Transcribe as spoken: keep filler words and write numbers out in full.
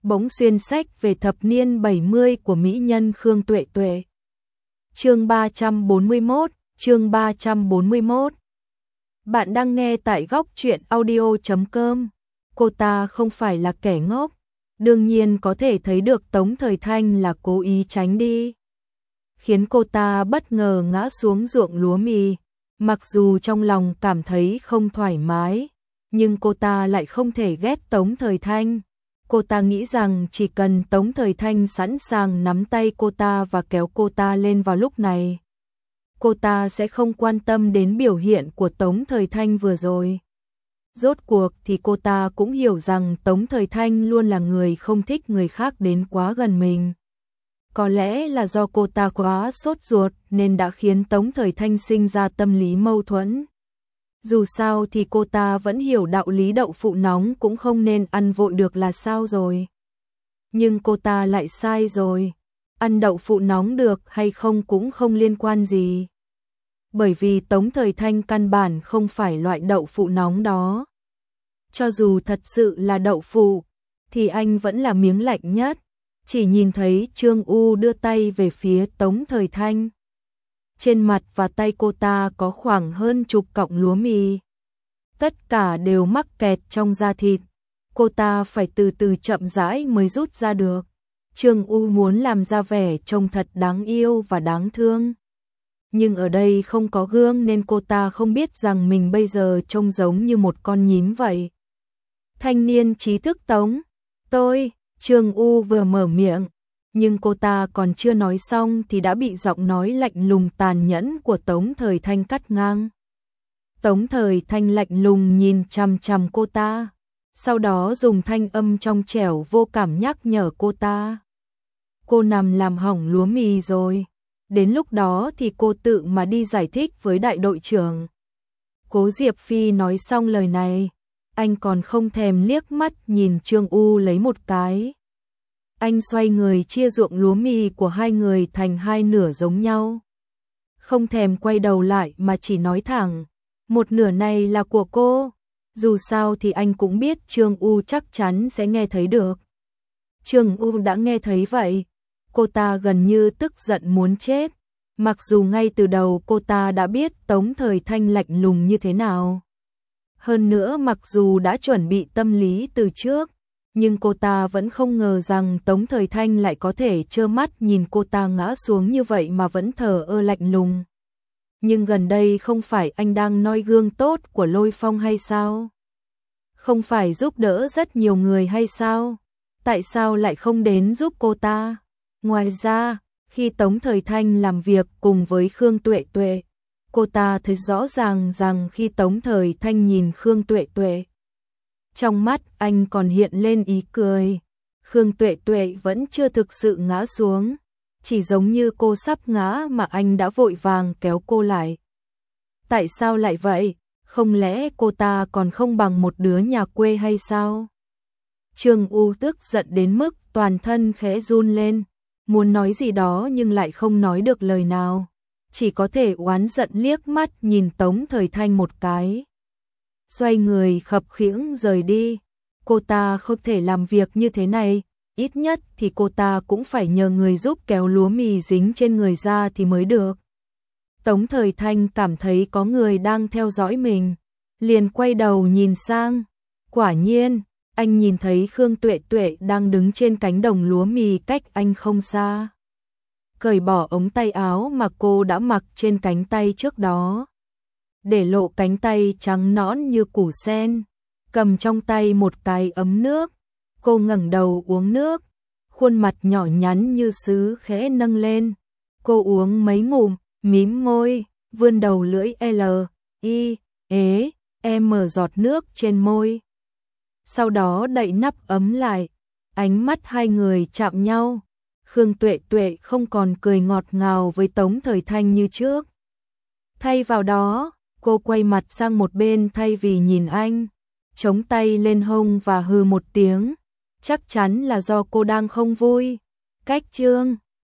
bỗng xuyên sách về thập niên bảy mươi của mỹ nhân Khương Tuệ Tuệ. Chương ba trăm bốn mươi mốt, chương ba trăm bốn mươi mốt. Bạn đang nghe tại góc truyện audio chấm com. Cô ta không phải là kẻ ngốc, đương nhiên có thể thấy được Tống Thời Thanh là cố ý tránh đi, khiến cô ta bất ngờ ngã xuống ruộng lúa mì. Mặc dù trong lòng cảm thấy không thoải mái, nhưng cô ta lại không thể ghét Tống Thời Thanh. Cô ta nghĩ rằng chỉ cần Tống Thời Thanh sẵn sàng nắm tay cô ta và kéo cô ta lên vào lúc này, cô ta sẽ không quan tâm đến biểu hiện của Tống Thời Thanh vừa rồi. Rốt cuộc thì cô ta cũng hiểu rằng Tống Thời Thanh luôn là người không thích người khác đến quá gần mình. Có lẽ là do cô ta quá sốt ruột nên đã khiến Tống Thời Thanh sinh ra tâm lý mâu thuẫn. Dù sao thì cô ta vẫn hiểu đạo lý đậu phụ nóng cũng không nên ăn vội được là sao rồi. Nhưng cô ta lại sai rồi. Ăn đậu phụ nóng được hay không cũng không liên quan gì. Bởi vì Tống Thời Thanh căn bản không phải loại đậu phụ nóng đó. Cho dù thật sự là đậu phụ, thì anh vẫn là miếng lạnh nhất. Chỉ nhìn thấy Trương U đưa tay về phía Tống Thời Thanh. Trên mặt và tay cô ta có khoảng hơn chục cọng lúa mì. Tất cả đều mắc kẹt trong da thịt. Cô ta phải từ từ chậm rãi mới rút ra được. Trương U muốn làm ra vẻ trông thật đáng yêu và đáng thương. Nhưng ở đây không có gương nên cô ta không biết rằng mình bây giờ trông giống như một con nhím vậy. Thanh niên trí thức Tống, tôi, Trương U vừa mở miệng. Nhưng cô ta còn chưa nói xong thì đã bị giọng nói lạnh lùng tàn nhẫn của Tống Thời Thanh cắt ngang. Tống Thời Thanh lạnh lùng nhìn chằm chằm cô ta, sau đó dùng thanh âm trong trẻo vô cảm nhắc nhở cô ta. Cô nằm làm hỏng lúa mì rồi, đến lúc đó thì cô tự mà đi giải thích với đại đội trưởng. Cố Diệp Phi nói xong lời này, anh còn không thèm liếc mắt nhìn Trương U lấy một cái. Anh xoay người chia ruộng lúa mì của hai người thành hai nửa giống nhau. Không thèm quay đầu lại mà chỉ nói thẳng, một nửa này là của cô. Dù sao thì anh cũng biết Trương U chắc chắn sẽ nghe thấy được. Trương U đã nghe thấy vậy, cô ta gần như tức giận muốn chết. Mặc dù ngay từ đầu cô ta đã biết Tống Thời Thanh lạnh lùng như thế nào. Hơn nữa mặc dù đã chuẩn bị tâm lý từ trước, nhưng cô ta vẫn không ngờ rằng Tống Thời Thanh lại có thể trơ mắt nhìn cô ta ngã xuống như vậy mà vẫn thờ ơ lạnh lùng. Nhưng gần đây không phải anh đang noi gương tốt của Lôi Phong hay sao? Không phải giúp đỡ rất nhiều người hay sao? Tại sao lại không đến giúp cô ta? Ngoài ra, khi Tống Thời Thanh làm việc cùng với Khương Tuệ Tuệ, cô ta thấy rõ ràng rằng khi Tống Thời Thanh nhìn Khương Tuệ Tuệ, trong mắt anh còn hiện lên ý cười. Khương Tuệ Tuệ vẫn chưa thực sự ngã xuống, chỉ giống như cô sắp ngã mà anh đã vội vàng kéo cô lại. Tại sao lại vậy? Không lẽ cô ta còn không bằng một đứa nhà quê hay sao? Trương U tức giận đến mức toàn thân khẽ run lên, muốn nói gì đó nhưng lại không nói được lời nào, chỉ có thể oán giận liếc mắt nhìn Tống Thời Thanh một cái. Xoay người khập khiễng rời đi. Cô ta không thể làm việc như thế này, ít nhất thì cô ta cũng phải nhờ người giúp kéo lúa mì dính trên người ra thì mới được. Tống Thời Thanh cảm thấy có người đang theo dõi mình, liền quay đầu nhìn sang. Quả nhiên, anh nhìn thấy Khương Tuệ Tuệ đang đứng trên cánh đồng lúa mì cách anh không xa. Cởi bỏ ống tay áo mà cô đã mặc trên cánh tay trước đó, để lộ cánh tay trắng nõn như củ sen, cầm trong tay một cái ấm nước. Cô ngẩng đầu uống nước, khuôn mặt nhỏ nhắn như sứ khẽ nâng lên. Cô uống mấy ngụm, mím môi, vươn đầu lưỡi L, I, ế, M giọt nước trên môi. Sau đó đậy nắp ấm lại, ánh mắt hai người chạm nhau. Khương Tuệ Tuệ không còn cười ngọt ngào với Tống Thời Thanh như trước. Thay vào đó, cô quay mặt sang một bên thay vì nhìn anh, chống tay lên hông và hừ một tiếng. Chắc chắn là do cô đang không vui. Cách chương